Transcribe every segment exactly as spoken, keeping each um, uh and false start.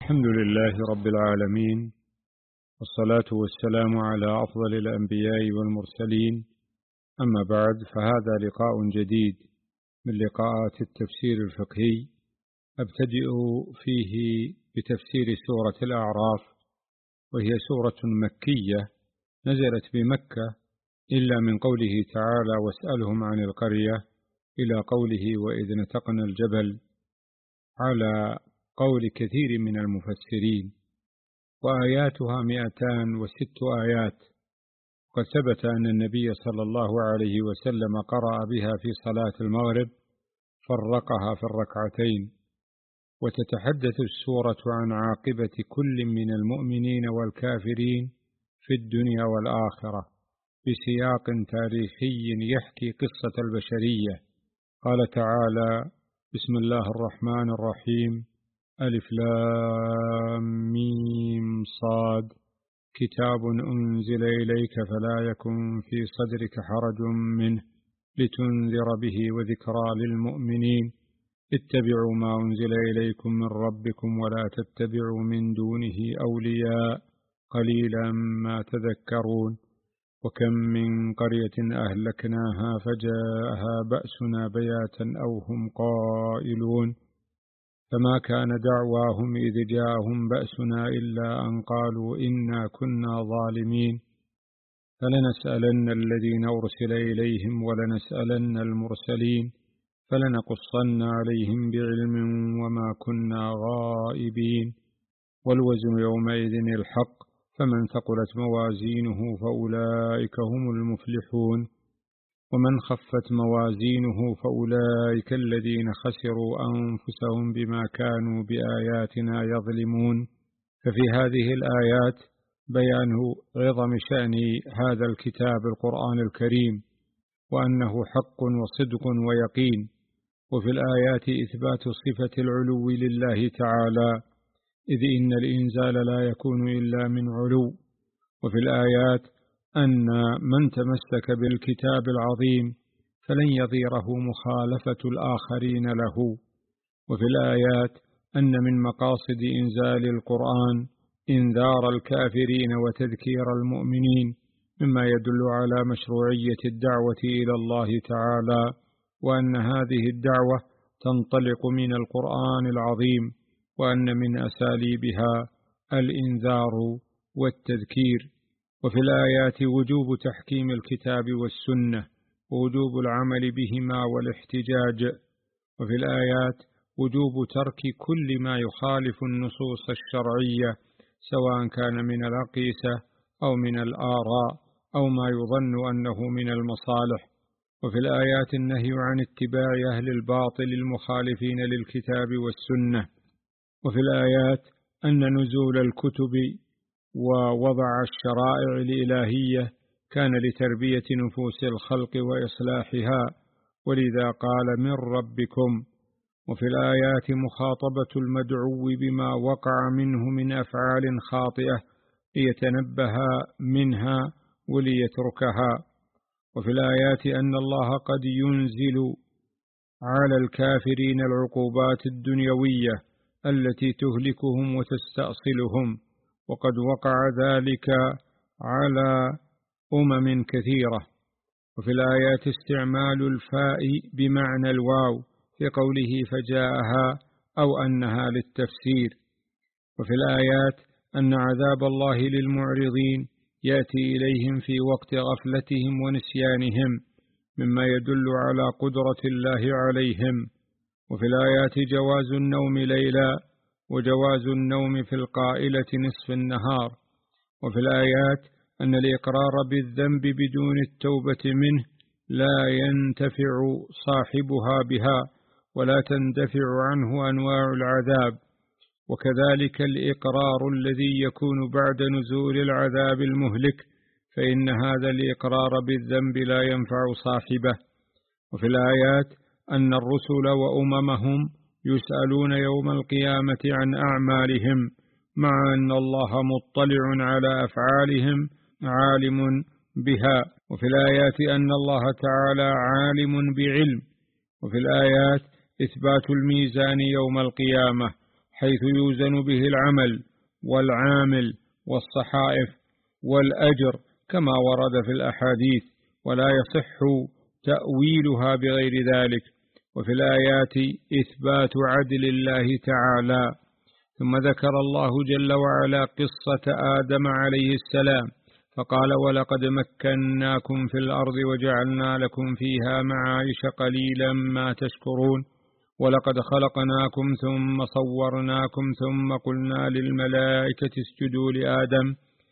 الحمد لله رب العالمين، والصلاة والسلام على أفضل الأنبياء والمرسلين. أما بعد، فهذا لقاء جديد من لقاءات التفسير الفقهي، أبتدئ فيه بتفسير سورة الأعراف، وهي سورة مكية نزلت بمكة، إلا من قوله تعالى: واسألهم عن القرية، إلى قوله: وإذ نتقنا الجبل، على قول كثير من المفسرين. وآياتها مئتان وست آيات. قد ثبت أن النبي صلى الله عليه وسلم قرأ بها في صلاة المغرب، فرقها في الركعتين. وتتحدث السورة عن عاقبة كل من المؤمنين والكافرين في الدنيا والآخرة، بسياق تاريخي يحكي قصة البشرية. قال تعالى: بسم الله الرحمن الرحيم، ألف لام ميم صاد، كتاب أنزل إليك فلا يكن في صدرك حرج منه لتنذر به وذكرى للمؤمنين. اتبعوا ما أنزل إليكم من ربكم ولا تتبعوا من دونه أولياء قليلا ما تذكرون. وكم من قرية أهلكناها فجاءها بأسنا بياتا أو هم قائلون. فما كان دعواهم إذ جاءهم بأسنا إلا أن قالوا إنا كنا ظالمين. فلنسألن الذين أرسل إليهم ولنسألن المرسلين، فلنقصن عليهم بعلم وما كنا غائبين. والوزن يومئذ الحق، فمن ثقلت موازينه فأولئك هم المفلحون، ومن خفت موازينه فأولئك الذين خسروا أنفسهم بما كانوا بآياتنا يظلمون. ففي هذه الآيات بيان عظم شأن هذا الكتاب القرآن الكريم، وأنه حق وصدق ويقين. وفي الآيات إثبات صفة العلو لله تعالى، إذ إن الإنزال لا يكون إلا من علو. وفي الآيات أن من تمسك بالكتاب العظيم فلن يضيره مخالفة الآخرين له. وفي الآيات أن من مقاصد إنزال القرآن إنذار الكافرين وتذكير المؤمنين، مما يدل على مشروعية الدعوة إلى الله تعالى، وأن هذه الدعوة تنطلق من القرآن العظيم، وأن من أساليبها الإنذار والتذكير. وفي الآيات وجوب تحكيم الكتاب والسنة، ووجوب العمل بهما والاحتجاج. وفي الآيات وجوب ترك كل ما يخالف النصوص الشرعية، سواء كان من الأقيسة أو من الآراء أو ما يظن أنه من المصالح. وفي الآيات النهي عن اتباع أهل الباطل المخالفين للكتاب والسنة. وفي الآيات أن نزول الكتب ووضع الشرائع الإلهية كان لتربية نفوس الخلق وإصلاحها، ولذا قال من ربكم. وفي الآيات مخاطبة المدعو بما وقع منه من أفعال خاطئة ليتنبه منها وليتركها. وفي الآيات أن الله قد ينزل على الكافرين العقوبات الدنيوية التي تهلكهم وتستأصلهم، وقد وقع ذلك على أمم كثيرة. وفي الآيات استعمال الفاء بمعنى الواو في قوله فجاءها، أو أنها للتفسير. وفي الآيات أن عذاب الله للمعرضين يأتي إليهم في وقت غفلتهم ونسيانهم، مما يدل على قدرة الله عليهم. وفي الآيات جواز النوم ليلا، وجواز النوم في القائلة نصف النهار. وفي الآيات أن الإقرار بالذنب بدون التوبة منه لا ينتفع صاحبها بها، ولا تندفع عنه أنواع العذاب. وكذلك الإقرار الذي يكون بعد نزول العذاب المهلك، فإن هذا الإقرار بالذنب لا ينفع صاحبه. وفي الآيات أن الرسل وأممهم يسألون يوم القيامة عن أعمالهم، مع أن الله مطلع على أفعالهم عالم بها. وفي الآيات أن الله تعالى عالم بعلم. وفي الآيات إثبات الميزان يوم القيامة، حيث يوزن به العمل والعامل والصحائف والأجر كما ورد في الأحاديث، ولا يصح تأويلها بغير ذلك. وفي الآيات إثبات عدل الله تعالى. ثم ذكر الله جل وعلا قصة آدم عليه السلام فقال: ولقد مكناكم في الأرض وجعلنا لكم فيها معايش قليلا ما تشكرون، ولقد خلقناكم ثم صورناكم ثم قلنا للملائكة اسجدوا لآدم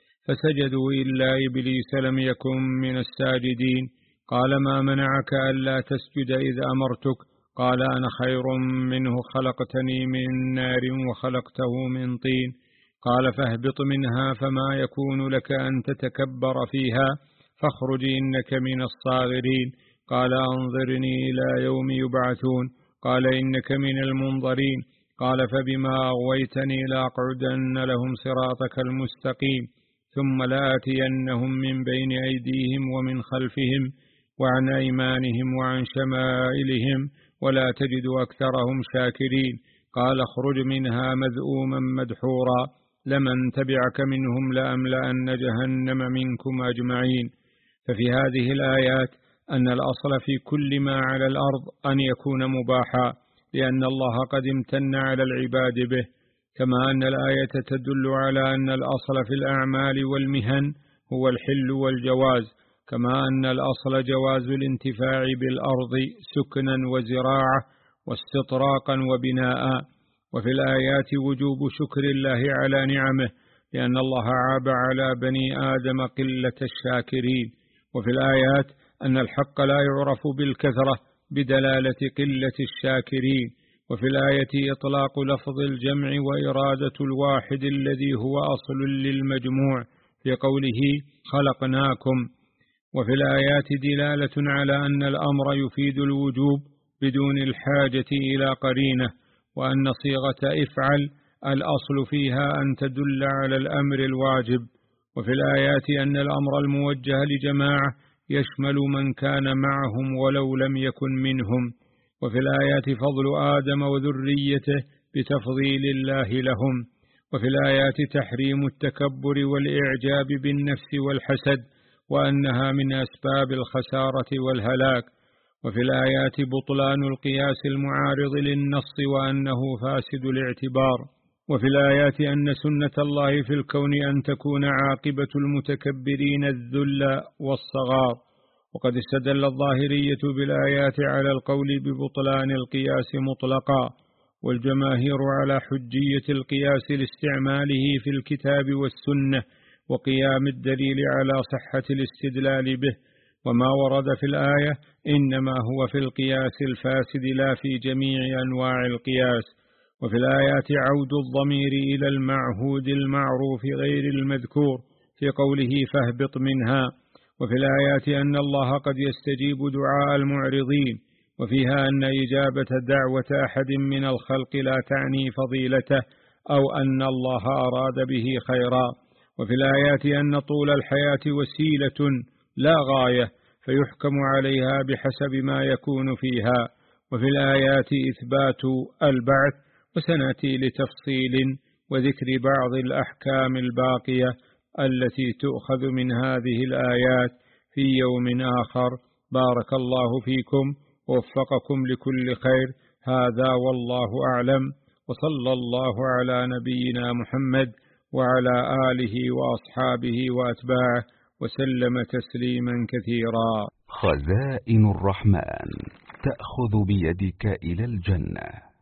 فسجدوا إلا إبليس لم يكن من الساجدين. قال: ما منعك ألا تسجد إذ أمرتك؟ قال: أنا خير منه، خلقتني من نار وخلقته من طين. قال: فاهبط منها فما يكون لك أن تتكبر فيها فاخرج إنك من الصاغرين. قال: أنظرني إلى يوم يبعثون. قال: إنك من المنظرين. قال: فبما أغويتني لأقعدن لهم صراطك المستقيم ثم لآتينهم من بين أيديهم ومن خلفهم وعن أيمانهم وعن شمائلهم ولا تجد أكثرهم شاكرين. قال: اخرج منها مذءوما مدحورا لمن تبعك منهم لأملأن جهنم منكم أجمعين. ففي هذه الآيات أن الأصل في كل ما على الأرض أن يكون مباحا، لأن الله قد امتن على العباد به، كما أن الآية تدل على أن الأصل في الأعمال والمهن هو الحل والجواز، كما أن الأصل جواز الانتفاع بالأرض سكنا وزراعة واستطراقا وبناء. وفي الآيات وجوب شكر الله على نعمه، لأن الله عاب على بني آدم قلة الشاكرين. وفي الآيات أن الحق لا يعرف بالكثرة بدلالة قلة الشاكرين. وفي الآية إطلاق لفظ الجمع وإرادة الواحد الذي هو أصل للمجموع في قوله خلقناكم. وفي الآيات دلالة على أن الأمر يفيد الوجوب بدون الحاجة إلى قرينة، وأن صيغة افعل الأصل فيها أن تدل على الأمر الواجب. وفي الآيات أن الأمر الموجه لجماعة يشمل من كان معهم ولو لم يكن منهم. وفي الآيات فضل آدم وذريته بتفضيل الله لهم. وفي الآيات تحريم التكبر والإعجاب بالنفس والحسد، وأنها من أسباب الخسارة والهلاك. وفي الآيات بطلان القياس المعارض للنص وأنه فاسد الاعتبار. وفي الآيات أن سنة الله في الكون أن تكون عاقبة المتكبرين الذل والصغار. وقد استدل الظاهرية بالآيات على القول ببطلان القياس مطلقا، والجماهير على حجية القياس لاستعماله في الكتاب والسنة وقيام الدليل على صحة الاستدلال به. وما ورد في الآية إنما هو في القياس الفاسد لا في جميع أنواع القياس. وفي الآيات عود الضمير إلى المعهود المعروف غير المذكور في قوله فاهبط منها. وفي الآيات أن الله قد يستجيب دعاء المعرضين، وفيها أن إجابة دعوة أحد من الخلق لا تعني فضيلته أو أن الله أراد به خيرا. وفي الآيات أن طول الحياة وسيلة لا غاية فيحكم عليها بحسب ما يكون فيها. وفي الآيات إثبات البعث، وسنأتي لتفصيل وذكر بعض الأحكام الباقية التي تؤخذ من هذه الآيات في يوم آخر. بارك الله فيكم ووفقكم لكل خير. هذا والله أعلم، وصلى الله على نبينا محمد وعلى آله وأصحابه وأتباعه وسلم تسليما كثيرا. خزائن الرحمن تأخذ بيدك إلى الجنة.